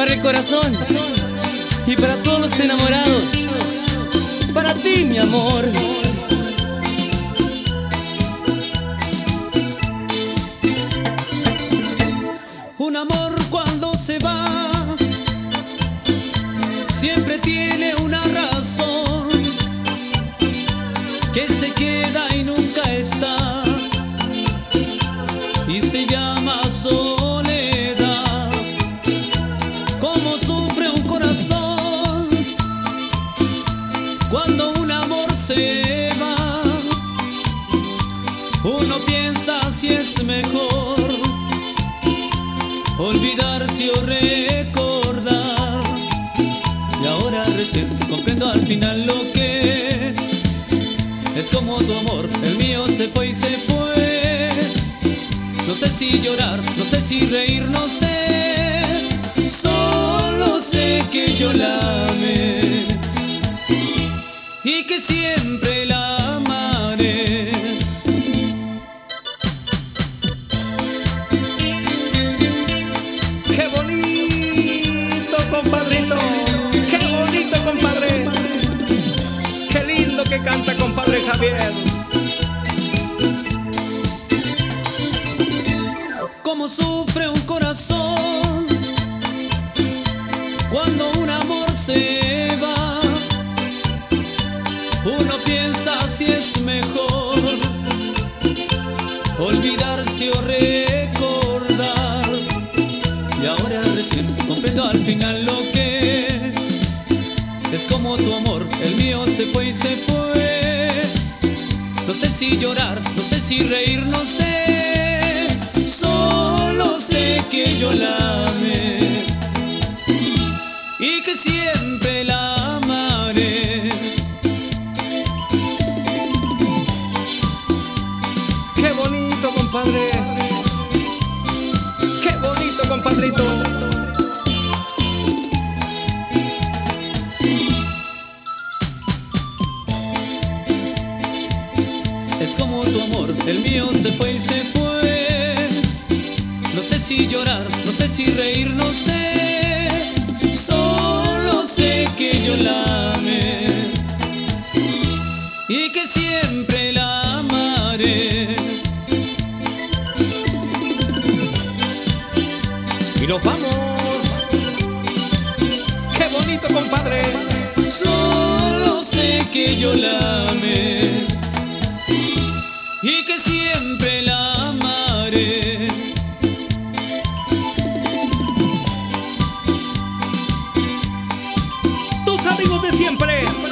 el corazón y para todos los enamorados, para ti, mi amor. Un amor cuando se va siempre tiene una razón, que se queda y nunca está, y se llama soledad. Cómo sufre un corazón cuando un amor se va. Uno piensa si es mejor olvidarse o recordar, y ahora recién comprendo al final lo que es como tu amor. El mío se fue y se fue. No sé si llorar, no sé si reír, no sé. Solo sé que yo la amé y que siempre la amaré. ¡Qué bonito, compadrito! ¡Qué bonito, compadre! ¡Qué lindo que canta, compadre Javier! Cómo sufre un corazón cuando un amor se va. Uno piensa si es mejor olvidarse o recordar, y ahora recién comprendo al final lo que es como tu amor. El mío se fue y se fue. No sé si llorar, no sé si reír, no sé. Solo sé que yo la amé y que siempre la amaré. ¡Qué bonito, compadre! ¡Qué bonito, compadrito! Es como tu amor, el mío se fue y se fue. No sé si llorar, no sé si reír, no sé. Solo sé que yo la amé y que siempre la amaré. ¡Y nos vamos! ¡Qué bonito, compadre! Solo sé que yo la amé y que siempre la amaré. Tus amigos de siempre,